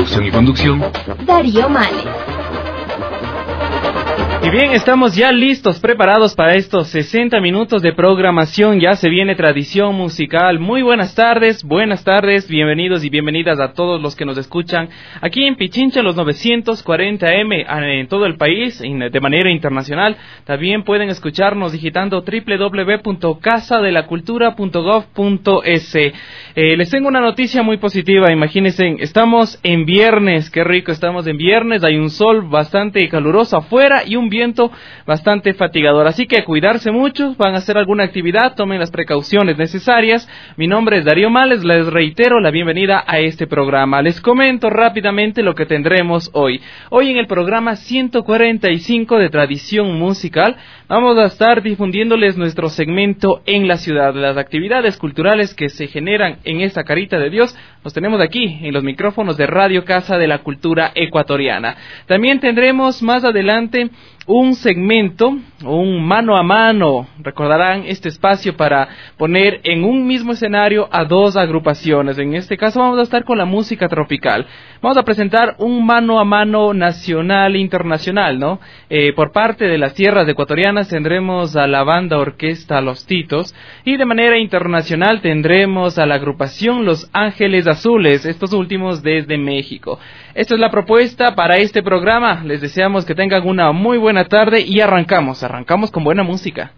Producción y conducción, Darío Males. Y bien, estamos ya listos, preparados para estos 60 minutos de programación. Ya se viene tradición musical. Muy buenas tardes, bienvenidos y bienvenidas a todos los que nos escuchan aquí en Pichincha, los 940M en todo el país, de manera internacional. También pueden escucharnos digitando www.casadelacultura.gov.es. Les tengo una noticia muy positiva. Imagínense, estamos en viernes, qué rico, estamos en viernes. Hay un sol bastante caluroso afuera y un viento bastante fatigador, así que cuidarse mucho. Van a hacer alguna actividad, tomen las precauciones necesarias. Mi nombre es Darío Males, les reitero la bienvenida a este programa. Les comento rápidamente lo que tendremos hoy. Hoy en el programa 145 de Tradición Musical vamos a estar difundiéndoles nuestro segmento En la Ciudad. Las actividades culturales que se generan en esta carita de Dios los tenemos aquí en los micrófonos de Radio Casa de la Cultura Ecuatoriana. También tendremos más adelante un segmento, un mano a mano. Recordarán este espacio para poner en un mismo escenario a dos agrupaciones. En este caso vamos a estar con la música tropical. Vamos a presentar un mano a mano nacional e internacional, ¿no? Por parte de las tierras ecuatorianas tendremos a la banda orquesta Los Titos, y de manera internacional tendremos a la agrupación Los Ángeles Azules, estos últimos desde México. Esta es la propuesta para este programa. Les deseamos que tengan una muy buena tarde y arrancamos con buena música.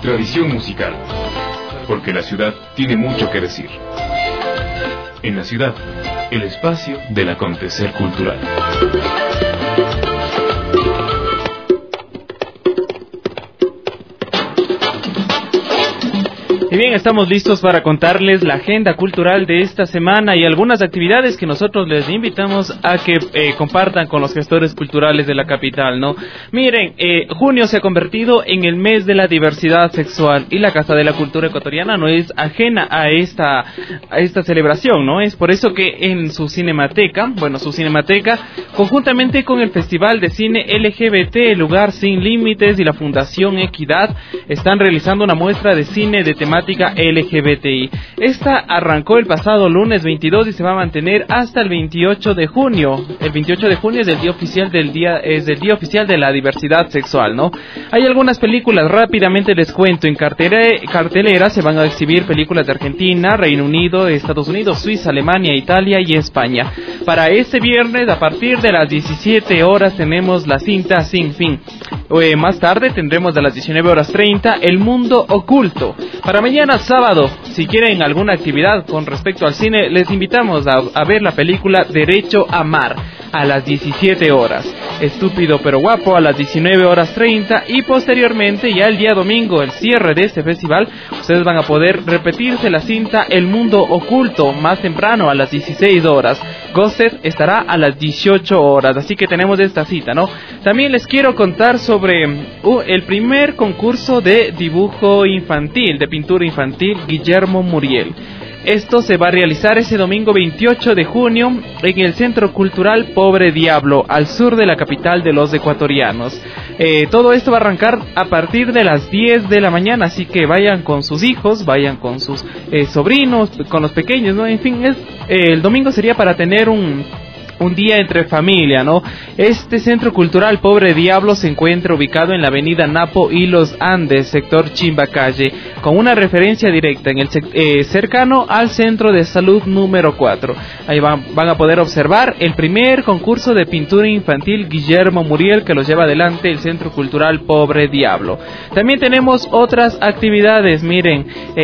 tradición musical, porque la ciudad tiene mucho que decir. En la ciudad, el espacio del acontecer cultural. Y bien, estamos listos para contarles la agenda cultural de esta semana y algunas actividades que nosotros les invitamos a que compartan con los gestores culturales de la capital, ¿no? Miren, junio se ha convertido en el mes de la diversidad sexual y la Casa de la Cultura Ecuatoriana no es ajena a esta celebración, ¿no? Es por eso que en su cinemateca, conjuntamente con el Festival de Cine LGBT, El Lugar Sin Límites y la Fundación Equidad, están realizando una muestra de cine de temática LGBTI. Esta arrancó el pasado lunes 22 y se va a mantener hasta el 28 de junio. El 28 de junio es el día oficial el día oficial de la diversidad sexual, ¿no? Hay algunas películas, rápidamente les cuento. En cartelera se van a exhibir películas de Argentina, Reino Unido, Estados Unidos, Suiza, Alemania, Italia y España. Para este viernes, a partir de las 17 horas, tenemos la cinta Sin Fin. Más tarde tendremos a las 19:30 El Mundo Oculto. Para mañana sábado, si quieren alguna actividad con respecto al cine, les invitamos a ver la película Derecho a Amar a las 17 horas. Estúpido pero guapo a las 19:30 y posteriormente, ya el día domingo, el cierre de este festival, ustedes van a poder repetirse la cinta El Mundo Oculto más temprano a las 16 horas. Ghosted estará a las 18 horas, así que tenemos esta cita, ¿no? También les quiero contar sobre el primer concurso de dibujo infantil, de pintura infantil, Guillermo Muriel. Esto se va a realizar ese domingo 28 de junio en el Centro Cultural Pobre Diablo, al sur de la capital de los ecuatorianos. Todo esto va a arrancar a partir de las 10 de la mañana, así que vayan con sus hijos, vayan con sus sobrinos, con los pequeños, ¿no? En fin, el domingo sería para tener un día entre familia, ¿no? Este Centro Cultural Pobre Diablo se encuentra ubicado en la avenida Napo y Los Andes, sector Chimbacalle, con una referencia directa en el cercano al Centro de Salud número 4. Ahí van a poder observar el primer concurso de pintura infantil Guillermo Muriel que los lleva adelante el Centro Cultural Pobre Diablo. También tenemos otras actividades, miren,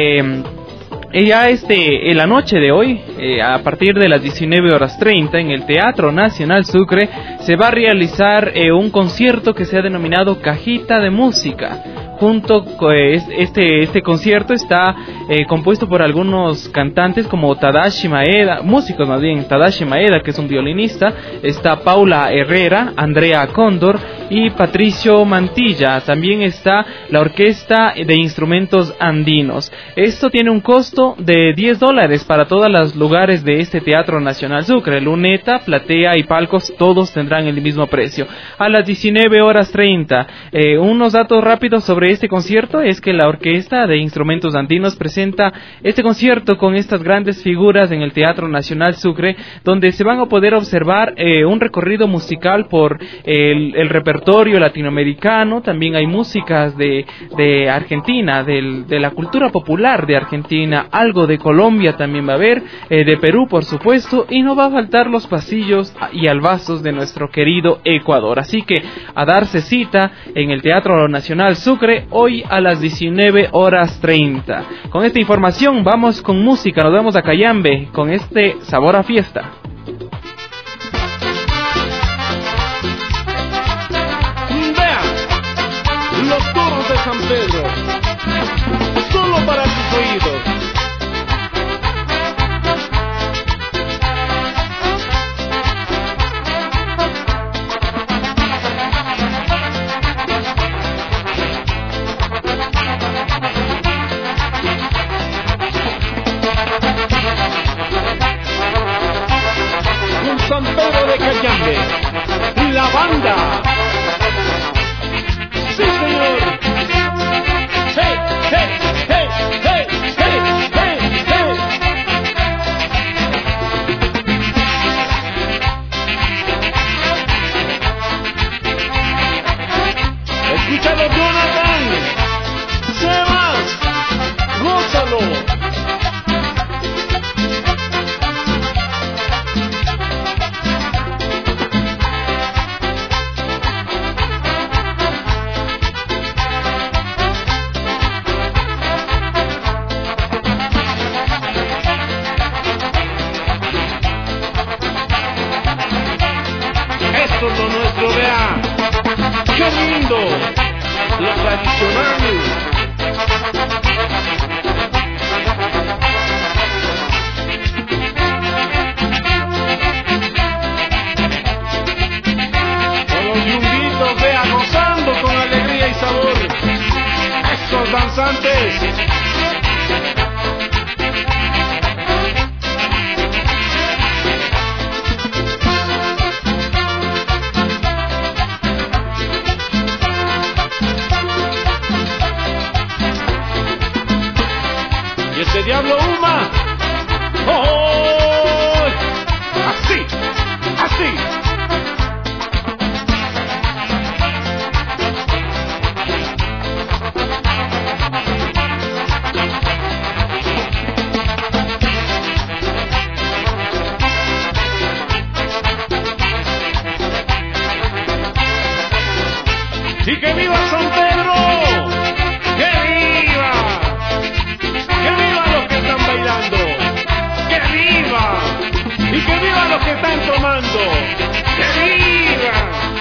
ya en la noche de hoy, a partir de las 19:30, en el Teatro Nacional Sucre, se va a realizar un concierto que se ha denominado Cajita de Música. Junto con este concierto está compuesto por algunos cantantes como Tadashi Maeda, músicos más bien, Tadashi Maeda, que es un violinista, está Paula Herrera, Andrea Cóndor y Patricio Mantilla. También está la Orquesta de Instrumentos Andinos. Esto tiene un costo de $10 para todos los lugares de este Teatro Nacional Sucre. Luneta, platea y palcos, todos tendrán el mismo precio. A las 19:30, unos datos rápidos sobre este concierto es que la Orquesta de Instrumentos Andinos presenta este concierto con estas grandes figuras en el Teatro Nacional Sucre, donde se van a poder observar un recorrido musical por el repertorio latinoamericano. También hay músicas de Argentina, de la cultura popular de Argentina, algo de Colombia también va a haber, de Perú por supuesto, y no va a faltar los pasillos y albazos de nuestro querido Ecuador. Así que a darse cita en el Teatro Nacional Sucre hoy a las 19:30. Con esta información vamos con música, nos vamos a Cayambe con este Sabor a Fiesta. Vean, los toros de San Pedro, solo para tus oídos. San Pedro de Cayambe, la banda. Sí, señor. Hey, hey, hey, hey, hey, hey, hey. Escúchalo, Jonathan. Sebas, gózalo. tradicional. Con los yunguitos, vea, gozando con alegría y sabor. Estos danzantes. Ese diablo Uma, ¡oh! Así, así. Y que viva San Pedro, que viva. ¡Que viva los que están bailando! ¡Que viva! ¡Y que viva los que están tomando! ¡Que viva!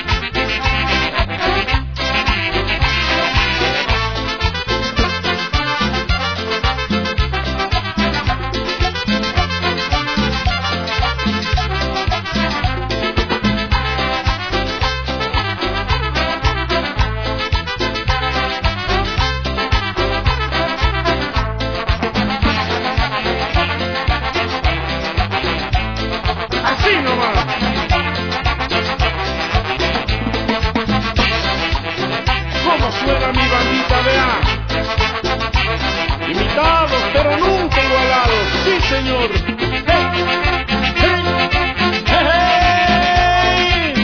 Así nomás. ¿Cómo suena mi bandita, vea? Imitados, pero nunca igualados. Sí, señor. ¡Hey! ¡Hey! ¡Hey!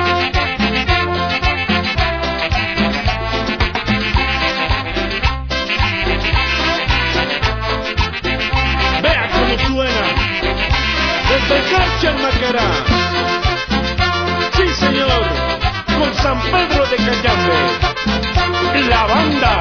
Vea cómo suena. Desde Carchalmacará. Sí, señor. Con San Pedro de Cayambe. La banda.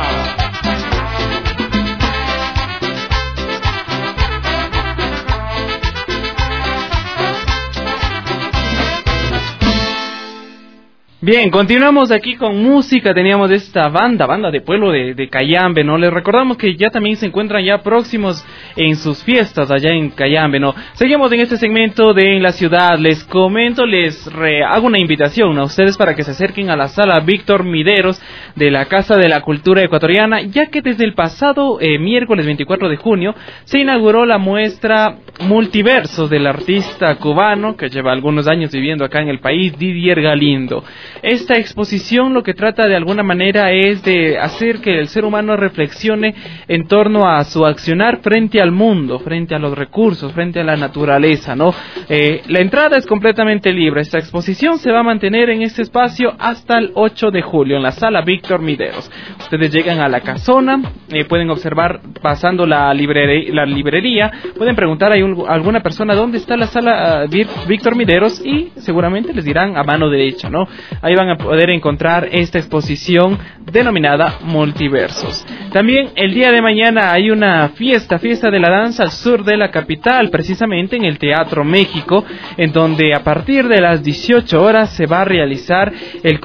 Bien, continuamos aquí con música. Teníamos esta banda de pueblo de Cayambe, ¿no? Les recordamos que ya también se encuentran ya próximos en sus fiestas allá en Cayambe, ¿no? Seguimos en este segmento de En la Ciudad. Les comento, hago una invitación a ustedes para que se acerquen a la sala Víctor Mideros de la Casa de la Cultura Ecuatoriana, ya que desde el pasado miércoles 24 de junio se inauguró la muestra Multiversos del artista cubano que lleva algunos años viviendo acá en el país, Didier Galindo. Esta exposición lo que trata de alguna manera es de hacer que el ser humano reflexione en torno a su accionar frente al mundo, frente a los recursos, frente a la naturaleza, ¿no? La entrada es completamente libre. Esta exposición se va a mantener en este espacio hasta el 8 de julio en la sala Víctor Mideros. Ustedes llegan a la casona, pueden observar pasando la librería, pueden preguntar a alguna persona dónde está la sala Víctor Mideros y seguramente les dirán a mano derecha, ¿no? Ahí van a poder encontrar esta exposición denominada Multiversos. También el día de mañana hay una fiesta de la danza al sur de la capital, precisamente en el Teatro México, en donde a partir de las 18 horas se va a realizar el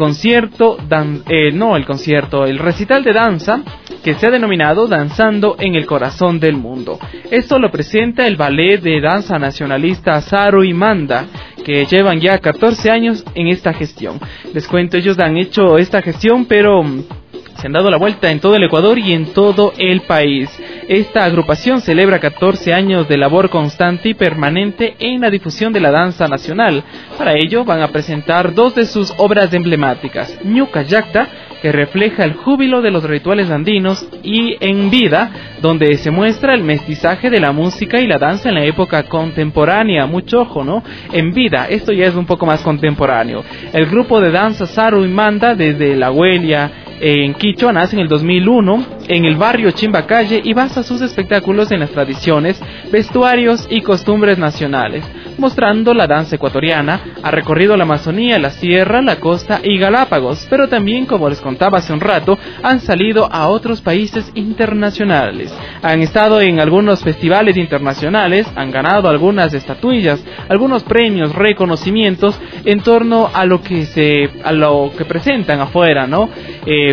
recital de danza que se ha denominado Danzando en el Corazón del Mundo. Esto lo presenta el Ballet de Danza Nacionalista Saru y Manda, que llevan ya 14 años en esta gestión. Les cuento, ellos han hecho esta gestión, pero se han dado la vuelta en todo el Ecuador y en todo el país. Esta agrupación celebra 14 años de labor constante y permanente en la difusión de la danza nacional. Para ello van a presentar dos de sus obras emblemáticas, Ñuka Yacta, que refleja el júbilo de los rituales andinos, y En Vida, donde se muestra el mestizaje de la música y la danza en la época contemporánea. Mucho ojo, ¿no? En Vida, esto ya es un poco más contemporáneo. El grupo de danza Saru y Manda, desde La Huelia, en Quichua, nace en el 2001 en el barrio Chimbacalle y basa sus espectáculos en las tradiciones, vestuarios y costumbres nacionales, mostrando la danza ecuatoriana. Ha recorrido la Amazonía, la Sierra, la Costa y Galápagos, pero también, como les contaba hace un rato, han salido a otros países internacionales. Han estado en algunos festivales internacionales, han ganado algunas estatuillas, algunos premios, reconocimientos en torno a lo que presentan afuera, ¿no?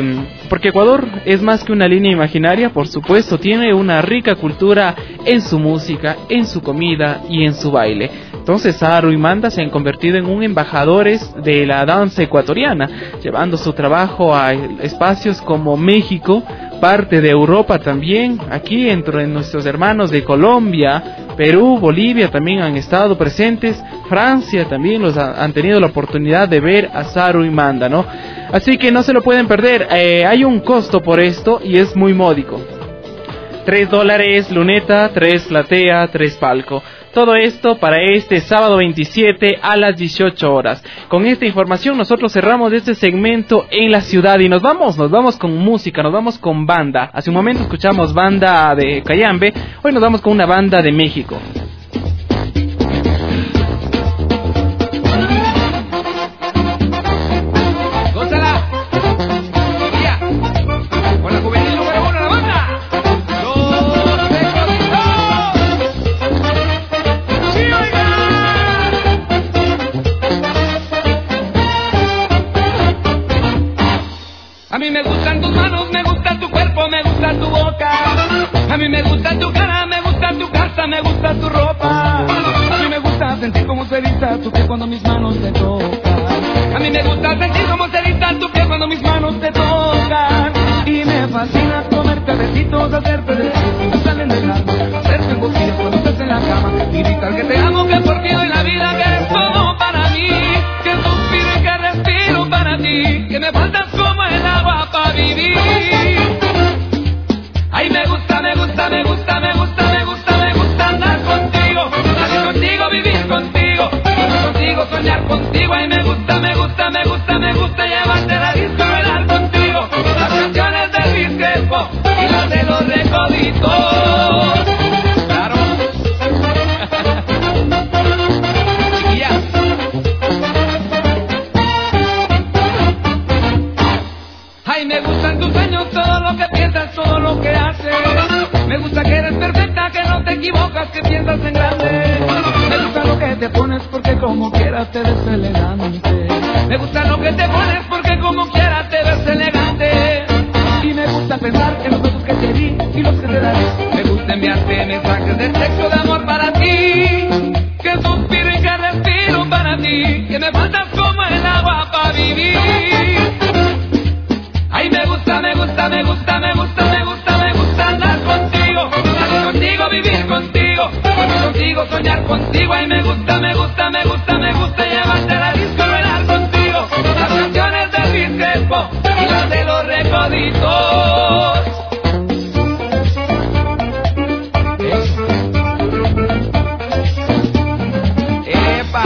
porque Ecuador es más que una línea imaginaria, por supuesto, tiene una rica cultura en su música, en su comida y en su baile. Entonces Saru y Manda se han convertido en un embajadores de la danza ecuatoriana, llevando su trabajo a espacios como México, parte de Europa también, aquí entre nuestros hermanos de Colombia, Perú, Bolivia también han estado presentes, Francia también han tenido la oportunidad de ver a Saru y Manda, ¿no? Así que no se lo pueden perder, hay un costo por esto y es muy módico. $3 luneta, 3 platea, 3 palco. Todo esto para este sábado 27 a las 18 horas. Con esta información nosotros cerramos este segmento en la ciudad y nos vamos con música, nos vamos con banda. Hace un momento escuchamos banda de Cayambe, hoy nos vamos con una banda de México. A mí me gustan tus manos, me gusta tu cuerpo, me gusta tu boca. A mí me gusta tu cara, me gusta tu casa, me gusta tu ropa. A mí me gusta sentir cómo se eriza tu piel cuando mis manos te tocan. A mí me gusta sentir cómo se eriza tu piel cuando mis manos te tocan. Y me fascina comerte besitos, hacerte de que me salen del alma, hacerte en boquillas cuando estás en la cama y gritar que te amo, que por ti doy la vida, que eres todo para mí, que suspiro y que respiro para ti, que me faltas como el agua para vivir. Ay, me gusta, me gusta, me gusta, me gusta, me gusta, me gusta andar contigo, salir contigo, vivir contigo, contigo, soñar contigo. Ay, me gusta, me gusta, me gusta, me gusta llevarte a la disco y bailar contigo, las canciones del Discrepo y las de los Recoditos. Claro. Chiquillas. Ay, me gustan tus sueños, todo lo que piensas, todo lo que haces. Me gusta que eres perfecta, que no te equivocas, que piensas en grande. Me gusta lo que te pones porque como quieras te ves elegante. Me gusta lo que te pones porque como quieras te ves elegante. Y me gusta pensar en los besos que te di y los que te daré. Me gusta enviarte mensajes de texto de amor para ti, que suspiro y que respiro para ti, que me faltas como el agua para vivir. Ay, me gusta, me gusta, me gusta, me gusta, me gusta, me gusta andar contigo, salir contigo, vivir contigo, contigo, soñar contigo. Ay, me gusta, me gusta, me gusta, me gusta llevarte a la disco y bailar contigo, las canciones del Discrepo y las de los Recoditos. Epa,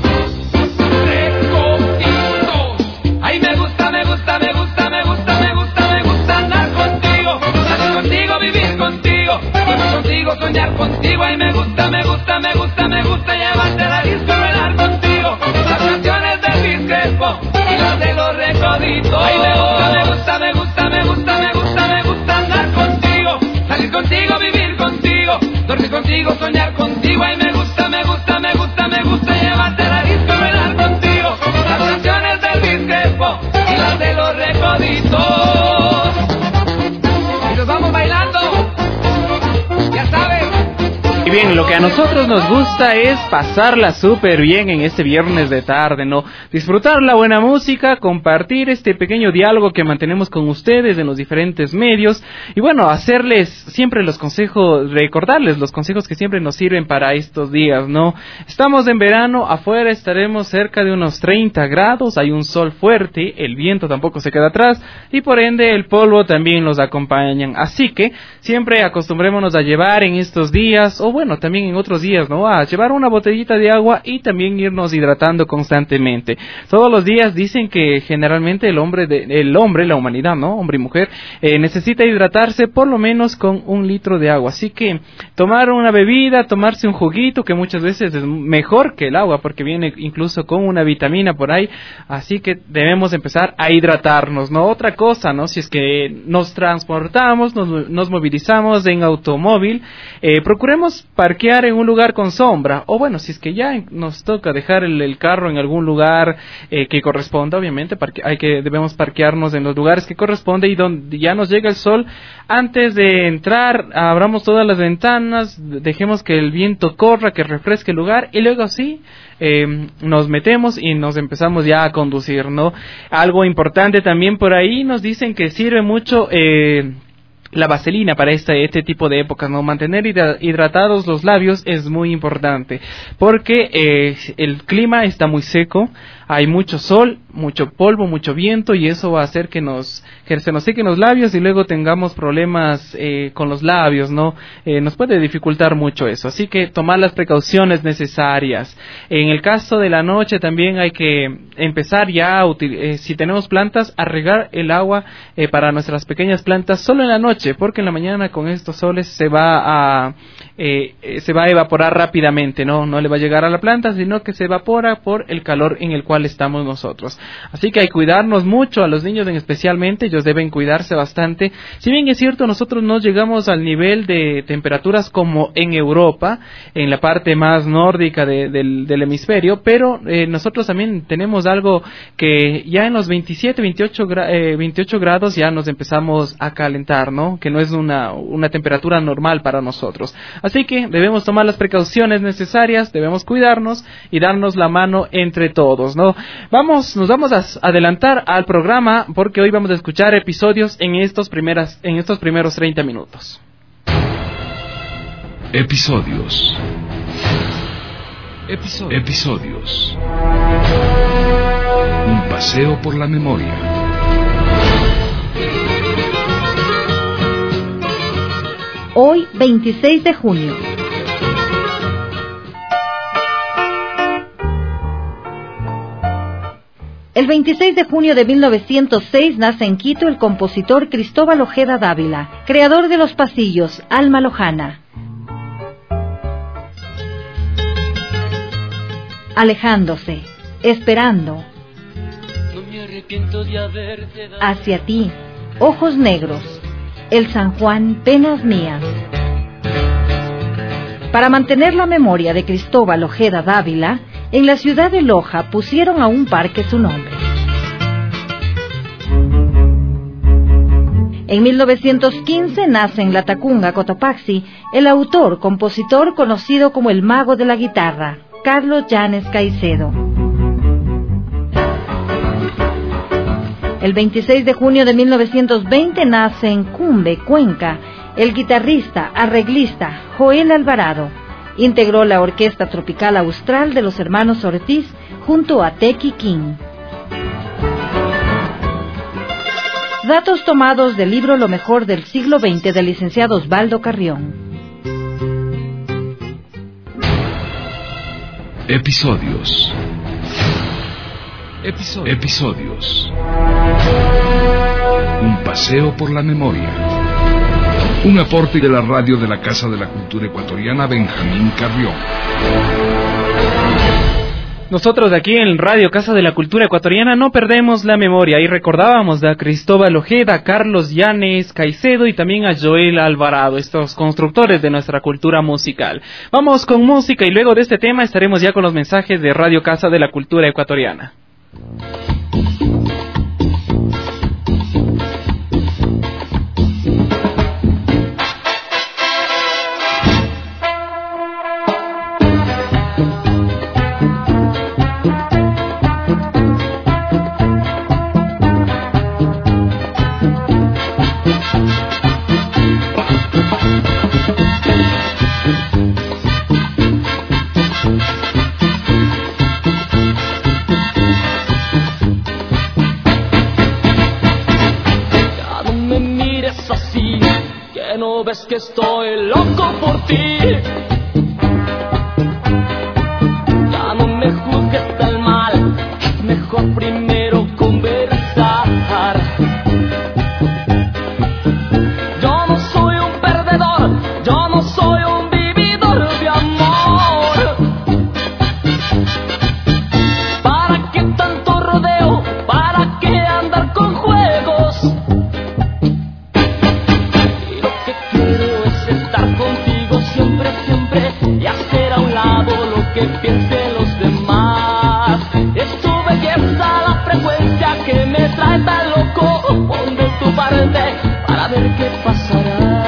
Recoditos. Ay, me gusta, me gusta, me gusta, me gusta, me gusta, me gusta andar contigo, salir contigo, vivir contigo, contigo, soñar contigo. Ay, me gusta, me gusta, me gusta, me gusta llevarte a la disco y bailar contigo, las canciones del Discrepo y las de los Recoditos. Ay, me gusta, me gusta, me gusta, me gusta, me gusta, me gusta andar contigo, salir contigo, vivir contigo, dormir contigo, soñar contigo. Ay, me gusta, me gusta, me gusta, me gusta llevarte a la disco y bailar contigo, las canciones del Discrepo y las de los Recoditos. Y nos vamos bailando, ya sabes. Y bien, lo que a nosotros nos gusta es pasarla súper bien en este viernes de tarde, ¿no? Disfrutar la buena música, compartir este pequeño diálogo que mantenemos con ustedes en los diferentes medios y bueno, hacerles siempre los consejos, recordarles los consejos que siempre nos sirven para estos días, ¿no? Estamos en verano, afuera estaremos cerca de unos 30 grados, hay un sol fuerte, el viento tampoco se queda atrás y por ende el polvo también los acompañan, así que siempre acostumbrémonos a llevar en estos días, o bueno, también en otros días, ¿no? A llevar una botellita de agua y también irnos hidratando constantemente. Todos los días dicen que generalmente el hombre, la humanidad, ¿no? Hombre y mujer, necesita hidratarse por lo menos con 1 litro de agua. Así que tomar una bebida, tomarse un juguito, que muchas veces es mejor que el agua porque viene incluso con una vitamina por ahí. Así que debemos empezar a hidratarnos, ¿no? Otra cosa, ¿no? Si es que nos transportamos, nos movilizamos en automóvil, procuremos parquear en un lugar con sombra, o bueno, si es que ya nos toca dejar el carro en algún lugar que corresponda, obviamente debemos parquearnos en los lugares que corresponde y donde ya nos llega el sol. Antes de entrar, abramos todas las ventanas, dejemos que el viento corra, que refresque el lugar, y luego sí nos metemos y nos empezamos ya a conducir, ¿no? Algo importante también por ahí, nos dicen que sirve mucho la vaselina para este tipo de épocas, ¿no? Mantener hidratados los labios es muy importante, porque el clima está muy seco, hay mucho sol, mucho polvo, mucho viento, y eso va a hacer que se nos sequen los labios y luego tengamos problemas con los labios, ¿no? Nos puede dificultar mucho eso, así que tomar las precauciones necesarias. En el caso de la noche también hay que empezar ya, si tenemos plantas, a regar el agua para nuestras pequeñas plantas solo en la noche, porque en la mañana con estos soles se va a evaporar rápidamente, no le va a llegar a la planta, sino que se evapora por el calor en el cual estamos nosotros. Así que hay que cuidarnos mucho, a los niños especialmente, ellos deben cuidarse bastante. Si bien es cierto, nosotros no llegamos al nivel de temperaturas como en Europa, en la parte más nórdica del hemisferio, pero nosotros también tenemos algo que ya en los 27, 28 grados ya nos empezamos a calentar, ¿no? Que no es una temperatura normal para nosotros. Así que debemos tomar las precauciones necesarias, debemos cuidarnos y darnos la mano entre todos, ¿no? Nos vamos a adelantar al programa porque hoy vamos a escuchar episodios en estos primeros 30 minutos. Episodios. Un paseo por la memoria. Hoy, 26 de junio. El 26 de junio de 1906 nace en Quito el compositor Cristóbal Ojeda Dávila, creador de los pasillos Alma Lojana. Alejándose, esperando. No me arrepiento de haberte dado. Hacia ti, ojos negros. El San Juan, penas mías. Para mantener la memoria de Cristóbal Ojeda Dávila, en la ciudad de Loja pusieron a un parque su nombre. En 1915 nace en Latacunga, Cotopaxi, el autor, compositor conocido como el mago de la guitarra, Carlos Llanes Caicedo. El 26 de junio de 1920 nace en Cumbe, Cuenca, el guitarrista, arreglista Joel Alvarado. Integró la Orquesta Tropical Austral de los Hermanos Ortiz junto a Tequi King. Datos tomados del libro Lo mejor del siglo XX del licenciado Osvaldo Carrión. Episodios. Un paseo por la memoria. Un aporte de la radio de la Casa de la Cultura Ecuatoriana Benjamín Carrión. Nosotros aquí en Radio Casa de la Cultura Ecuatoriana no perdemos la memoria y recordábamos a Cristóbal Ojeda, Carlos Llanes Caicedo y también a Joel Alvarado, estos constructores de nuestra cultura musical. Vamos con música y luego de este tema estaremos ya con los mensajes de Radio Casa de la Cultura Ecuatoriana. Ves que estoy loco por ti. Ya no me juzgues tan mal, mejor primero conversar. Yo no soy un perdedor, yo no soy un vividor de amor. ¿Para qué tanto rodeo? ¿Para qué andar con juegos? Contigo siempre, siempre ver qué pasará.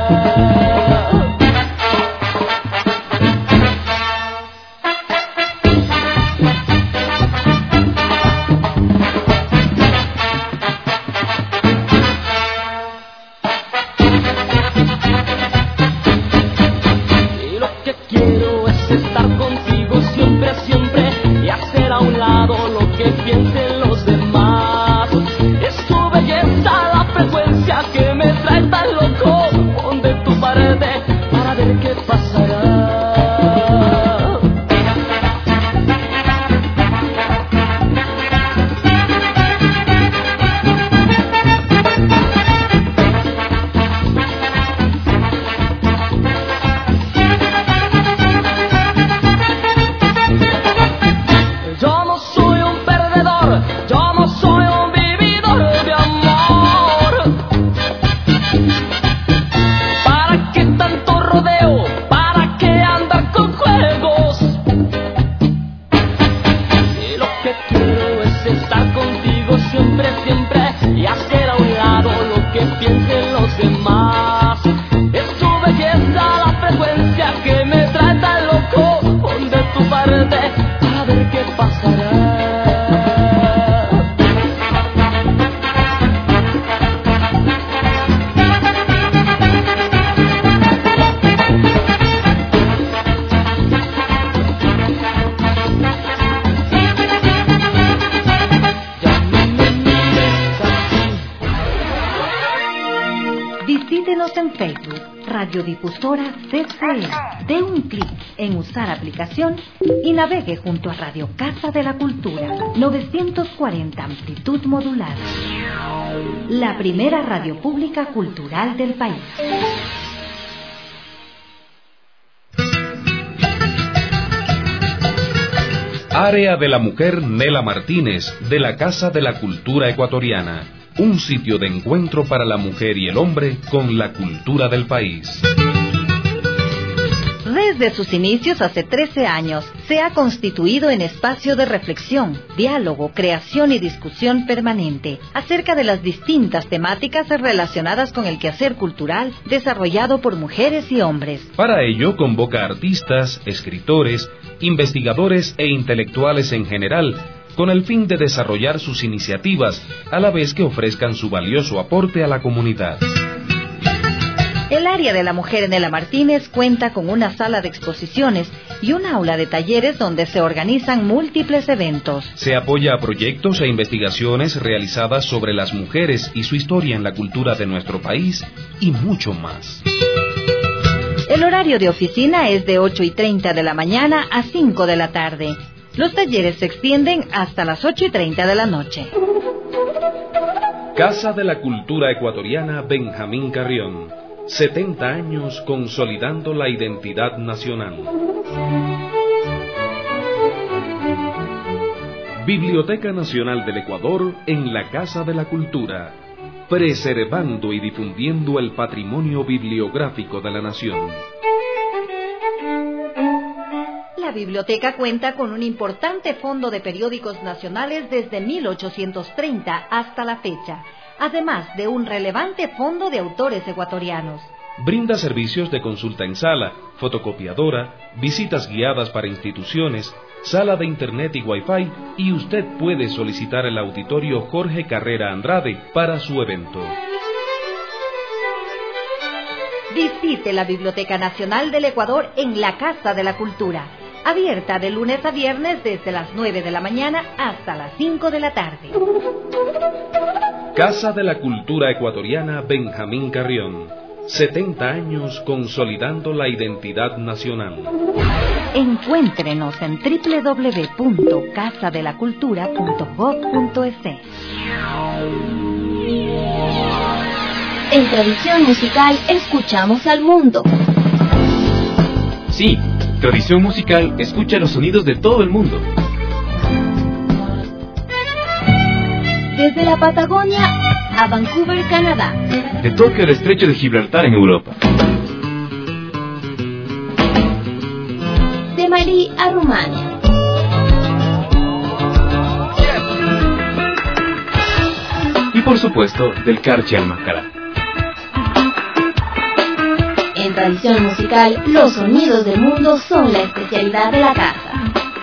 Radiodifusora CCE. Dé un clic en usar aplicación y navegue junto a Radio Casa de la Cultura, 940 amplitud modulada. La primera radio pública cultural del país. Área de la Mujer Nela Martínez, de la Casa de la Cultura Ecuatoriana. Un sitio de encuentro para la mujer y el hombre con la cultura del país. Desde sus inicios hace 13 años, se ha constituido en espacio de reflexión, diálogo, creación y discusión permanente acerca de las distintas temáticas relacionadas con el quehacer cultural desarrollado por mujeres y hombres. Para ello convoca artistas, escritores, investigadores e intelectuales en general, con el fin de desarrollar sus iniciativas, a la vez que ofrezcan su valioso aporte a la comunidad. El área de la mujer Nela Martínez cuenta con una sala de exposiciones y un aula de talleres donde se organizan múltiples eventos. Se apoya a proyectos e investigaciones realizadas sobre las mujeres y su historia en la cultura de nuestro país y mucho más. El horario de oficina es de 8:30 de la mañana a 5 de la tarde. Los talleres se extienden hasta las 8:30 de la noche. Casa de la Cultura Ecuatoriana Benjamín Carrión. 70 años consolidando la identidad nacional. Biblioteca Nacional del Ecuador en la Casa de la Cultura, preservando y difundiendo el patrimonio bibliográfico de la nación. La biblioteca cuenta con un importante fondo de periódicos nacionales desde 1830 hasta la fecha, además de un relevante fondo de autores ecuatorianos. Brinda servicios de consulta en sala, fotocopiadora, visitas guiadas para instituciones, sala de internet y wifi, y usted puede solicitar el auditorio Jorge Carrera Andrade para su evento. Visite la Biblioteca Nacional del Ecuador en la Casa de la Cultura, abierta de lunes a viernes desde las 9 de la mañana hasta las 5 de la tarde. Casa de la Cultura Ecuatoriana Benjamín Carrión. 70 años consolidando la identidad nacional. Encuéntrenos en www.casadelacultura.gov.es. En Tradición Musical escuchamos al mundo. Sí, Tradición Musical escucha los sonidos de todo el mundo. Desde la Patagonia a Vancouver, Canadá. De Tokio al Estrecho de Gibraltar en Europa. De Malí a Rumania. Y por supuesto, del Carchi al Macará. tradición musical, los sonidos del mundo son la especialidad de la casa.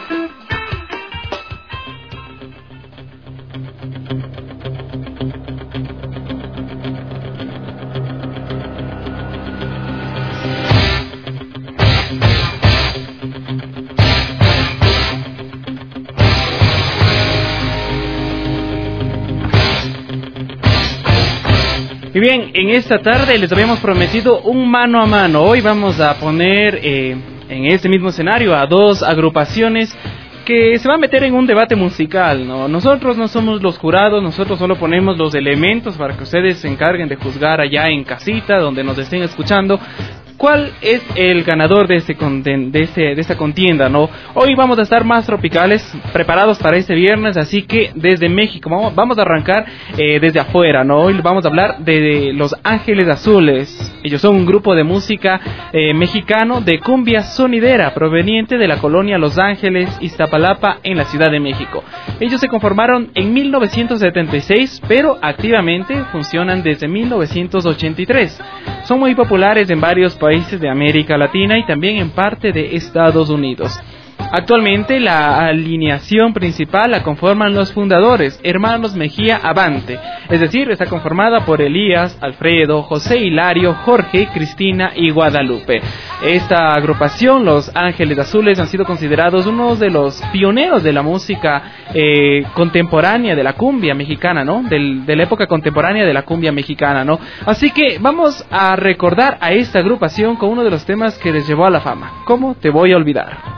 Y bien, en esta tarde les habíamos prometido un mano a mano. Hoy vamos a poner en este mismo escenario a dos agrupaciones que se van a meter en un debate musical, ¿no? Nosotros no somos los jurados, nosotros solo ponemos los elementos para que ustedes se encarguen de juzgar allá en casita, donde nos estén escuchando, cuál es el ganador de esta contienda, ¿no? Hoy vamos a estar más tropicales, preparados para este viernes, así que desde México vamos a arrancar desde afuera, ¿no? Hoy vamos a hablar de Los Ángeles Azules. Ellos son un grupo de música mexicano de cumbia sonidera proveniente de la colonia Los Ángeles, Iztapalapa, en la Ciudad de México. Ellos se conformaron en 1976, pero activamente funcionan desde 1983. Son muy populares en varios países de América Latina y también en parte de Estados Unidos. Actualmente la alineación principal la conforman los fundadores, hermanos Mejía Avante, es decir, está conformada por Elías, Alfredo, José Hilario, Jorge, Cristina y Guadalupe. Esta agrupación, Los Ángeles Azules, han sido considerados uno de los pioneros de la música contemporánea de la cumbia mexicana, ¿no? De la época contemporánea de la cumbia mexicana, ¿no? Así que vamos a recordar a esta agrupación con uno de los temas que les llevó a la fama, ¿Cómo te voy a olvidar?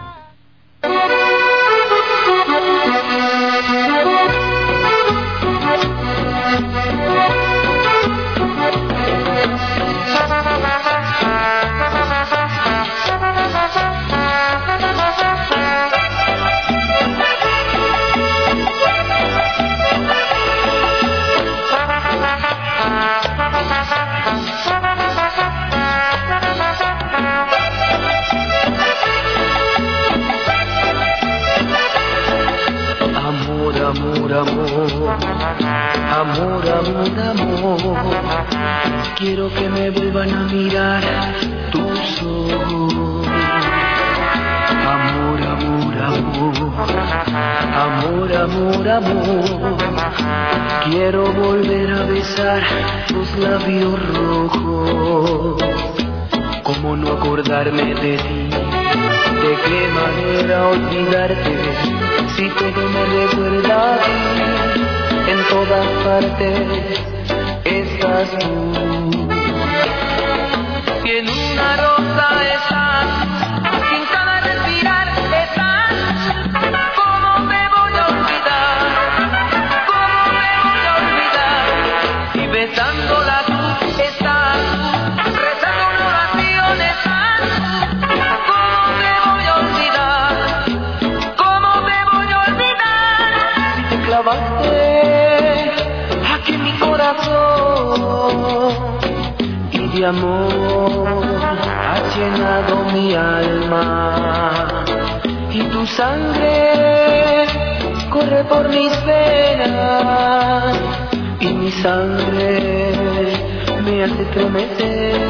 Amor, amor, amor, quiero que me vuelvan a mirar tus ojos. Amor, amor, amor, amor, amor, amor, quiero volver a besar tus labios rojos. ¿Cómo no acordarme de ti? ¿De qué manera olvidarte? Si todo me recuerda a ti, en todas partes estás tú. Y en una rosa estás, en cada respirar estás. ¿Cómo me voy a olvidar? ¿Cómo me voy a olvidar? Y besándola tú estás, rezando una oración estás. ¿Cómo me voy a olvidar? ¿Cómo me voy a olvidar? Si te clavaste aquí en mi corazón y de amor has llenado mi alma, y tu sangre corre por mis venas y mi sangre me hace estremecer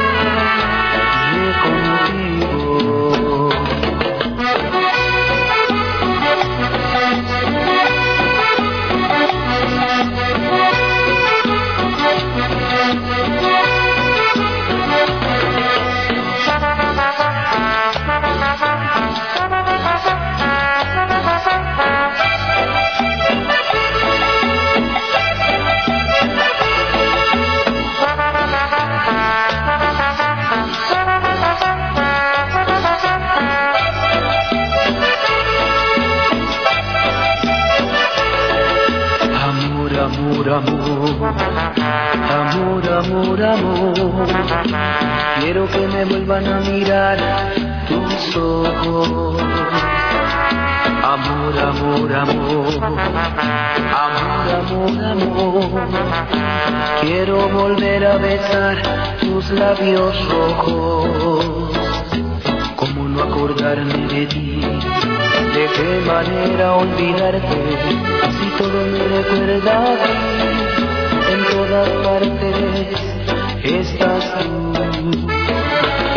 contigo. Amor, amor, amor, amor, amor, quiero que me vuelvan a mirar tus ojos. Amor, amor, amor, amor, amor, amor, quiero volver a besar tus labios rojos. ¿Cómo no acordarme de ti? ¿De qué manera olvidarte? Si todo me recuerda a ti, en todas partes estás tú.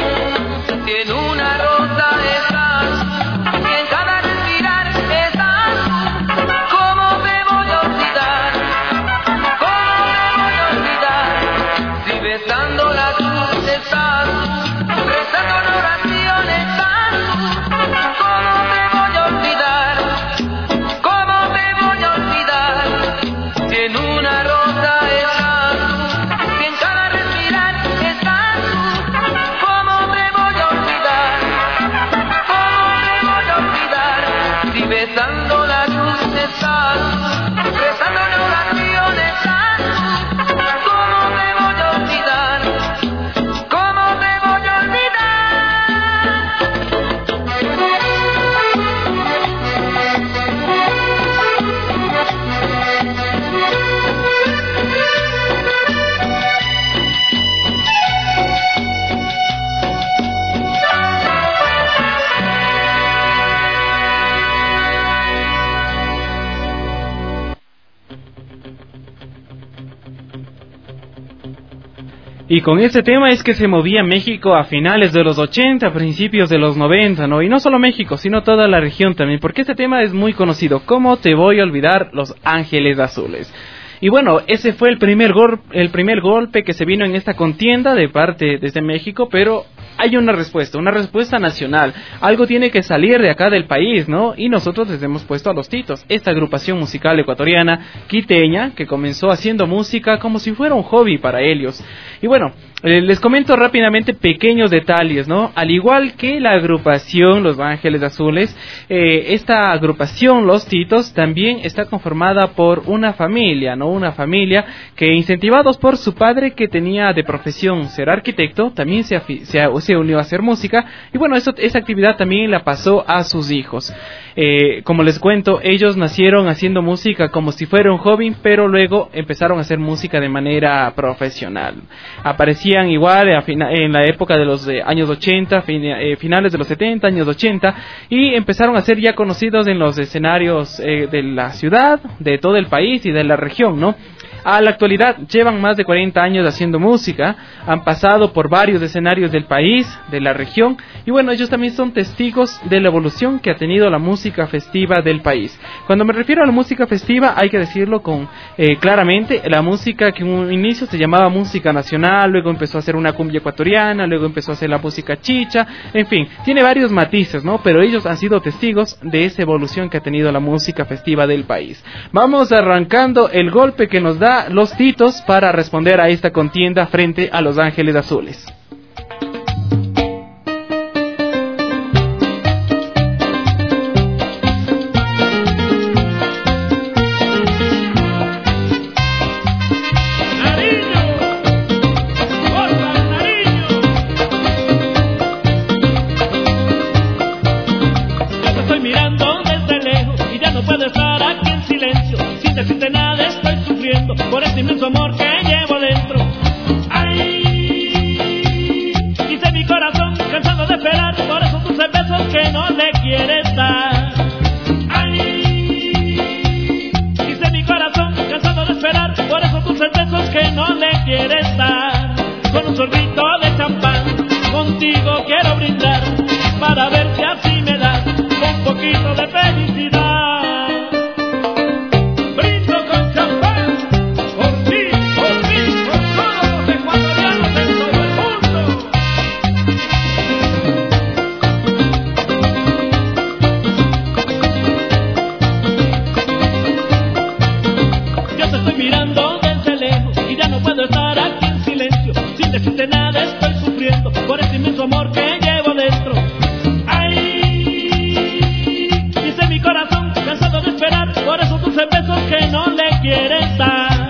Y con este tema es que se movía México a finales de los 80, principios de los 90, ¿no? Y no solo México, sino toda la región también, porque este tema es muy conocido. ¿Cómo te voy a olvidar Los Ángeles Azules? Y bueno, ese fue el primer golpe que se vino en esta contienda de parte desde México, pero hay una respuesta nacional. Algo tiene que salir de acá del país, ¿no? Y nosotros les hemos puesto a Los Titos, esta agrupación musical ecuatoriana, quiteña, que comenzó haciendo música como si fuera un hobby para ellos. Y bueno, les comento rápidamente pequeños detalles, ¿no? Al igual que la agrupación Los Ángeles Azules, esta agrupación Los Titos también está conformada por una familia, ¿no? Una familia que, incentivados por su padre, que tenía de profesión ser arquitecto, también se unió a hacer música, y bueno, esa actividad también la pasó a sus hijos. Como les cuento, ellos nacieron haciendo música como si fuera un hobby, pero luego empezaron a hacer música de manera profesional. Aparecían igual en la época de los años 80, finales de los 70, años 80, y empezaron a ser ya conocidos en los escenarios de la ciudad, de todo el país y de la región, ¿no? A la actualidad llevan más de 40 años haciendo música, han pasado por varios escenarios del país, de la región, y bueno, ellos también son testigos de la evolución que ha tenido la música festiva del país. Cuando me refiero a la música festiva, hay que decirlo con claramente, la música que en un inicio se llamaba música nacional, luego empezó a ser una cumbia ecuatoriana, luego empezó a ser la música chicha, en fin, tiene varios matices, ¿no? Pero ellos han sido testigos de esa evolución que ha tenido la música festiva del país. Vamos arrancando el golpe que nos da Los Titos para responder a esta contienda frente a Los Ángeles Azules. Por este inmenso amor que llevo dentro. Ay, dice mi corazón cansado de esperar, por esos dulces besos que no le quieres dar. Ay, dice mi corazón cansado de esperar, por esos dulces besos que no le quieres dar. Con un sorbito de champán, contigo quiero brindar, para ver si así me das un poquito de felicidad. Nada, estoy sufriendo por este inmenso amor que llevo dentro. Ay, dice mi corazón cansado de esperar, por esos dulces besos que no le quieres dar.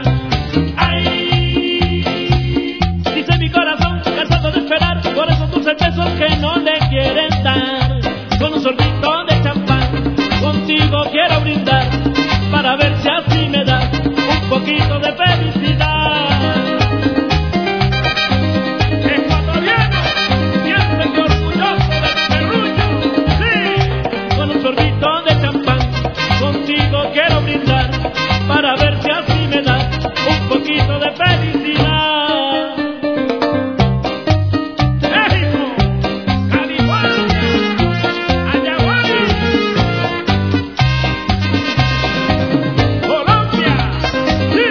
Ay, dice mi corazón cansado de esperar, por esos dulces besos que no le quieres dar. Con un sorbito de champán, contigo quiero brindar, para ver si así me das un poquito de felicidad. Quiero brindar para ver si así me da un poquito de felicidad. México, California, Ayahuasca, Colombia, sí.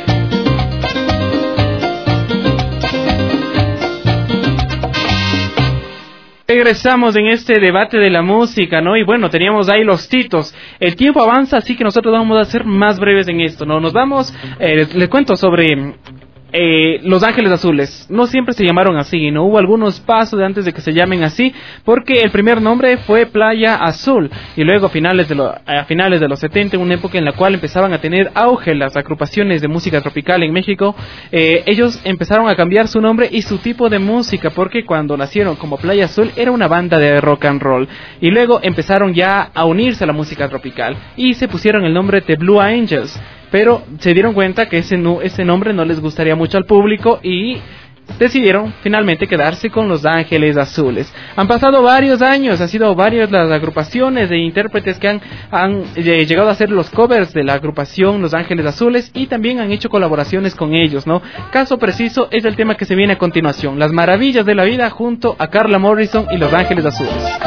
Regresamos en este debate de la música, ¿no? Y bueno, teníamos ahí Los Titos. El tiempo avanza, así que nosotros vamos a ser más breves en esto, ¿no? Nos vamos, les cuento sobre Los Ángeles Azules. No siempre se llamaron así, ¿no? Hubo algunos pasos de antes de que se llamen así, porque el primer nombre fue Playa Azul, y luego a finales de los 70, una época en la cual empezaban a tener auge las agrupaciones de música tropical en México, ellos empezaron a cambiar su nombre y su tipo de música, porque cuando nacieron como Playa Azul era una banda de rock and roll, y luego empezaron ya a unirse a la música tropical, y se pusieron el nombre de Blue Angels, pero se dieron cuenta que ese nombre no les gustaría mucho al público y decidieron finalmente quedarse con Los Ángeles Azules. Han pasado varios años, han sido varias las agrupaciones de intérpretes que han llegado a hacer los covers de la agrupación Los Ángeles Azules y también han hecho colaboraciones con ellos, ¿no? Caso preciso es el tema que se viene a continuación, Las Maravillas de la Vida junto a Carla Morrison y Los Ángeles Azules.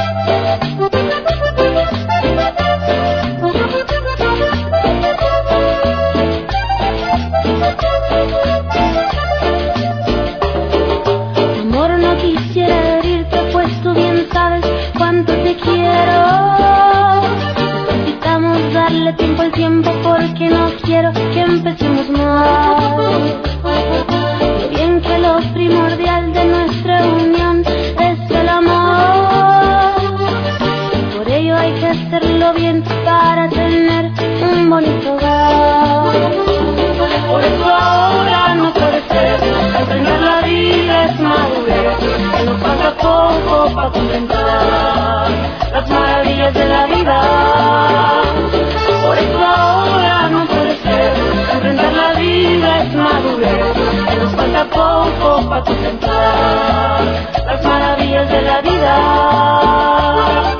Tiempo al tiempo porque no quiero que empecemos mal. Lo bien que lo primordial de nuestra unión es el amor. Por ello hay que hacerlo bien para tener un bonito hogar. Por eso ahora no puede ser, aprender la vida es madurez, que nos falta poco para contemplar las maravillas de la vida. Por eso ahora no puede ser, enfrentar la vida es madurez, que nos falta poco para contemplar las maravillas de la vida.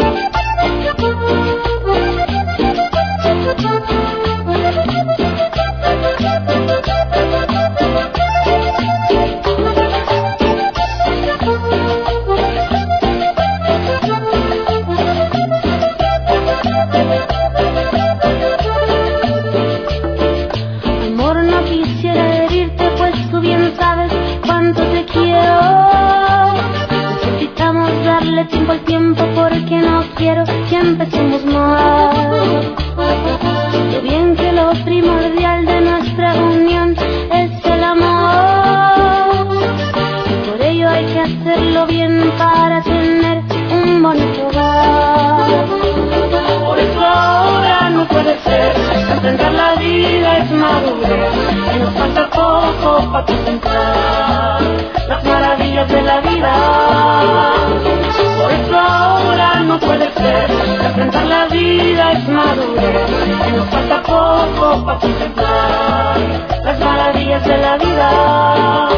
Tiempo al tiempo porque no quiero que empecemos mal. Lo bien que lo primordial de nuestra unión es el amor. Por ello hay que hacerlo bien para tener un bonito hogar. Por eso ahora no puede ser, enfrentar la vida es madurez, que nos falta poco para contemplar las maravillas de la vida. Por eso ahora no puede ser, enfrentar la vida es madurez, que nos falta poco para contemplar las maravillas de la vida.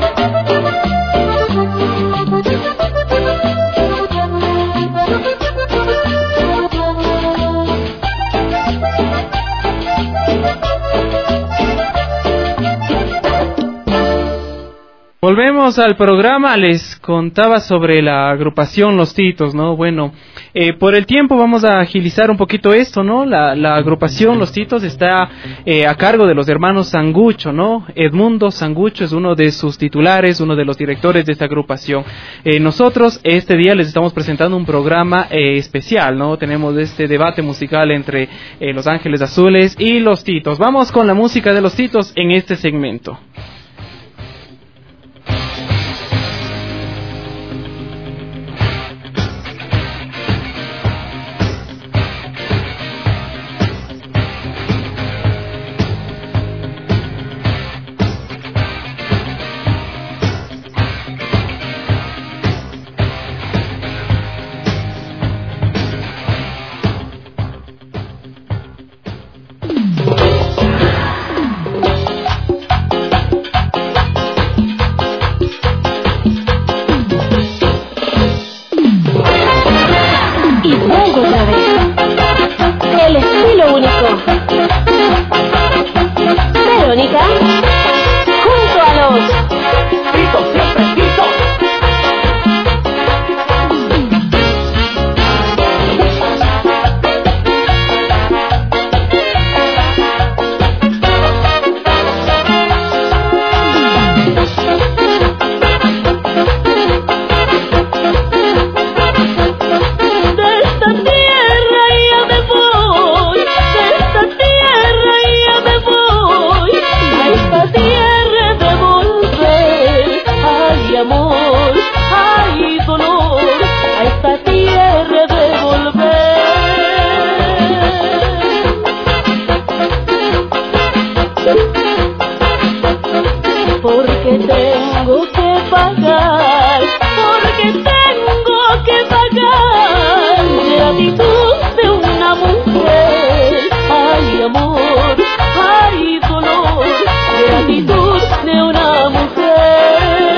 Volvemos al programa, les contaba sobre la agrupación Los Titos, ¿no? Bueno, por el tiempo vamos a agilizar un poquito esto, ¿no? La agrupación Los Titos está a cargo de los hermanos Sangucho, ¿no? Edmundo Sangucho es uno de sus titulares, uno de los directores de esta agrupación. Nosotros este día les estamos presentando un programa especial, ¿no? Tenemos este debate musical entre Los Ángeles Azules y Los Titos. Vamos con la música de Los Titos en este segmento. Gratitud de una mujer.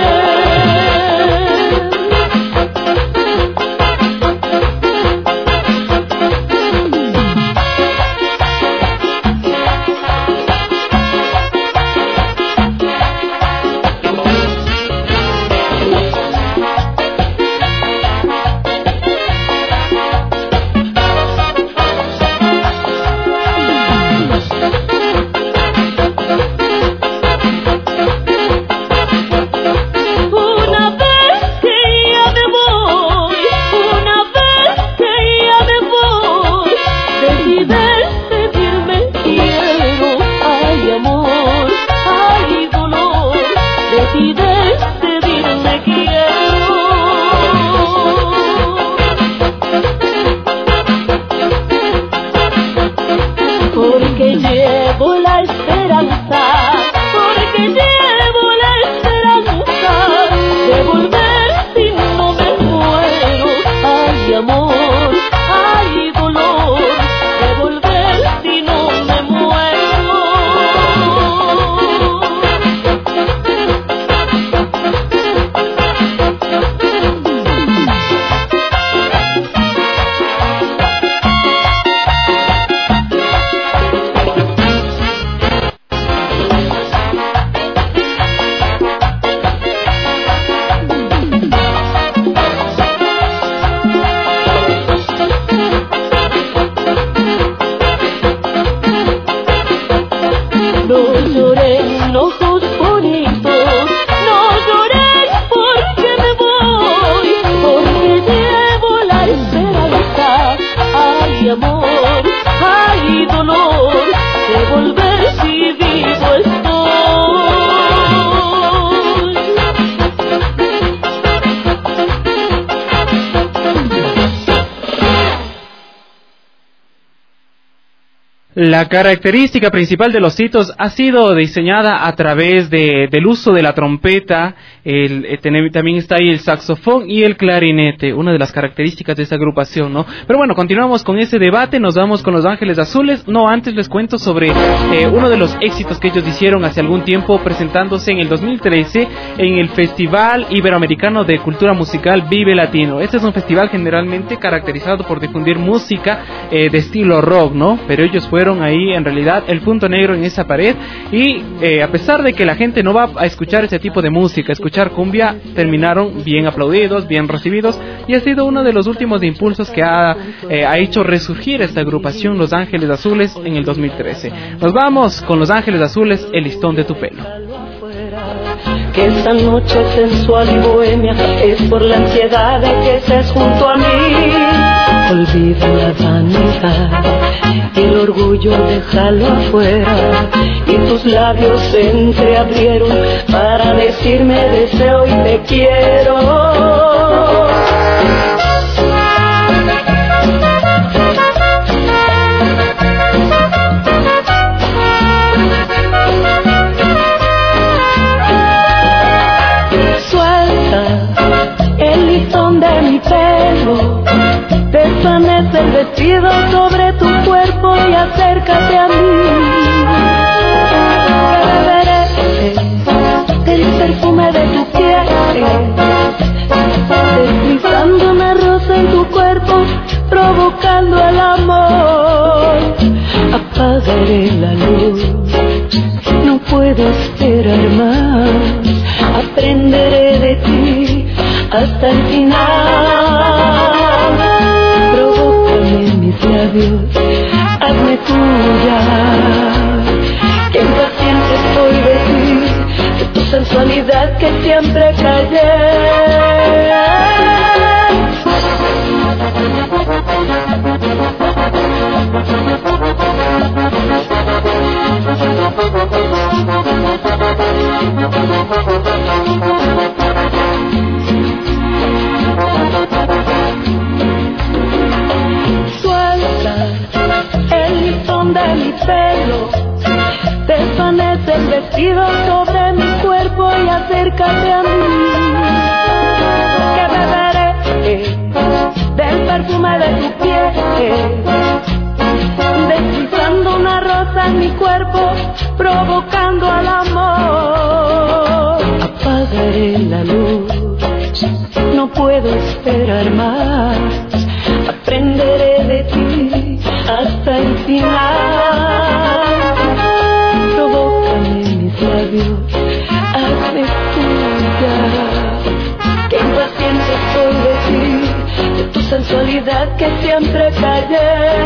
La característica principal de los Titos ha sido diseñada a través del uso de la trompeta, también está ahí el saxofón y el clarinete, una de las características de esta agrupación, ¿no? Pero bueno, continuamos con ese debate, nos vamos con Los Ángeles Azules. No, antes les cuento sobre uno de los éxitos que ellos hicieron hace algún tiempo, presentándose en el 2013 en el Festival Iberoamericano de Cultura Musical Vive Latino. Este es un festival generalmente caracterizado por difundir música de estilo rock, ¿no? Pero ellos fueron ahí en realidad el punto negro en esa pared y a pesar de que la gente no va a escuchar ese tipo de música, escuchar cumbia, terminaron bien aplaudidos, bien recibidos, y ha sido uno de los últimos impulsos que ha hecho resurgir esta agrupación Los Ángeles Azules en el 2013. Nos vamos con Los Ángeles Azules, El listón de tu pelo. Que esta noche sensual y bohemia es por la ansiedad de que estés junto a mí. Olvida la vanidad y el orgullo, déjalo afuera. Y tus labios se entreabrieron para decirme deseo y te quiero. De mi pelo, desvanece el vestido sobre tu cuerpo y acércate a mí. Beberé el perfume de tu piel, deslizando una rosa en tu cuerpo, provocando el amor. Apagaré la luz, no puedo esperar más. Aprenderé de ti hasta el final. Provócame en mis labios, hazme tuya. Que impaciente estoy de ti, de tu sensualidad que siempre callé. Suelta el listón de mi pelo, desvanece el vestido sobre mi cuerpo y acércate a mí. Que beberé del perfume de tu piel, deslizando una rosa en mi cuerpo, provocando al amor. Apagaré la luz, no puedo esperar más. Aprenderé de ti hasta el final. Provócame en mis labios, hazme tuya. Que impaciente estoy de ti, de tu sensualidad que siempre callé.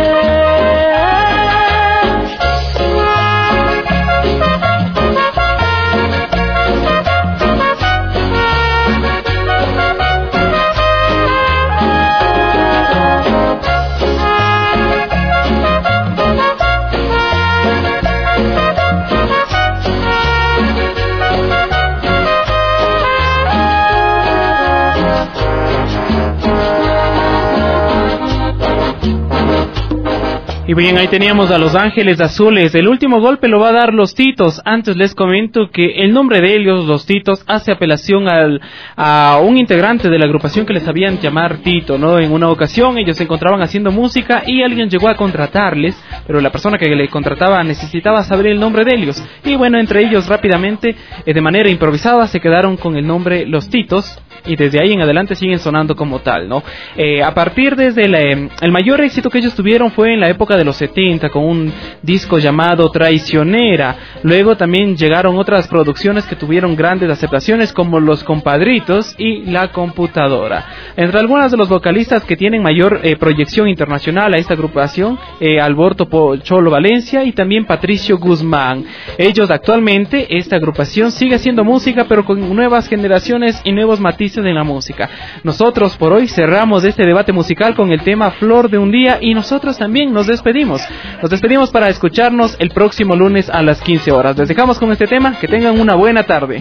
Y bien, ahí teníamos a Los Ángeles Azules. El último golpe lo va a dar Los Titos. Antes les comento que el nombre de ellos, Los Titos, hace apelación a un integrante de la agrupación que les sabían llamar Tito, ¿no? En una ocasión ellos se encontraban haciendo música y alguien llegó a contratarles, pero la persona que le contrataba necesitaba saber el nombre de ellos. Y bueno, entre ellos rápidamente, de manera improvisada, se quedaron con el nombre Los Titos. Y desde ahí en adelante siguen sonando como tal, ¿no? A partir desde el mayor éxito que ellos tuvieron fue en la época de los 70 con un disco llamado Traicionera. Luego también llegaron otras producciones que tuvieron grandes aceptaciones como Los Compadritos y La Computadora. Entre algunas de los vocalistas que tienen mayor proyección internacional a esta agrupación, Alberto Cholo Valencia y también Patricio Guzmán. Ellos actualmente, esta agrupación sigue haciendo música pero con nuevas generaciones y nuevos matices en la música. Nosotros por hoy cerramos este debate musical con el tema Flor de un Día y nosotros también nos despedimos. Nos despedimos para escucharnos el próximo lunes a las 15 horas. Les dejamos con este tema. Que tengan una buena tarde.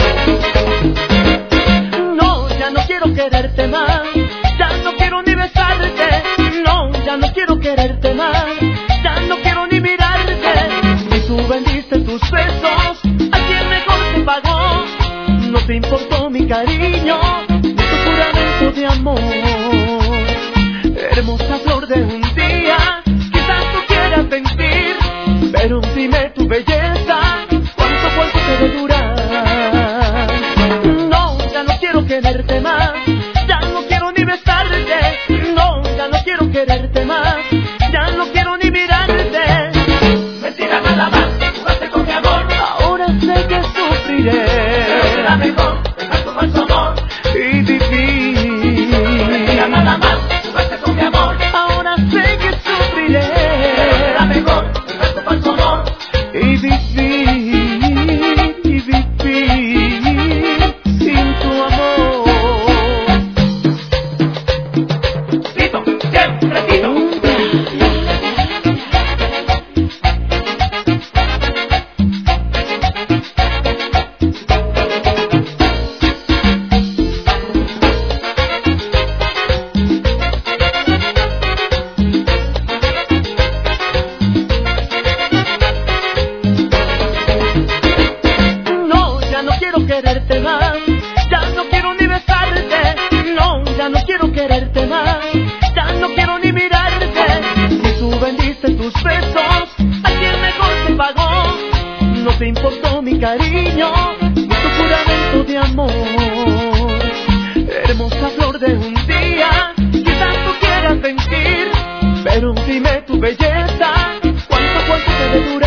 No, ya no quiero quererte más. Ya no quiero ni besar tus besos, a quien mejor te pagó. No te importó mi cariño, ni tu juramento de amor. Hermosa flor de un día, quizás tú quieras mentir, pero dime tu belleza, cuánto debe durar. No, ya no quiero quererte más, ya no quiero ni besarte. No, ya no quiero quererte más, ya no quiero ni mirarte. Mentira nada más, jugaste con mi amor. Ahora sé que sufriré, pero será mejor dejar tu falso amor y vivir. Mentira nada más, jugaste con mi amor. Ahora sé que sufriré, pero será mejor dejar tu falso amor y vivir. Sin tu amor. Tito, siempre Tito. No, ya no quiero quererte más, ya no quiero ni besarte. No, ya no quiero quererte más, ya no quiero ni mirarte. Si tú vendiste tus besos, a quien mejor te pagó. No te importó mi cariño, ni tu juramento de amor. Hermosa flor de un día, quizás tú quieras mentir, pero dime tu belleza, cuánto debe durar.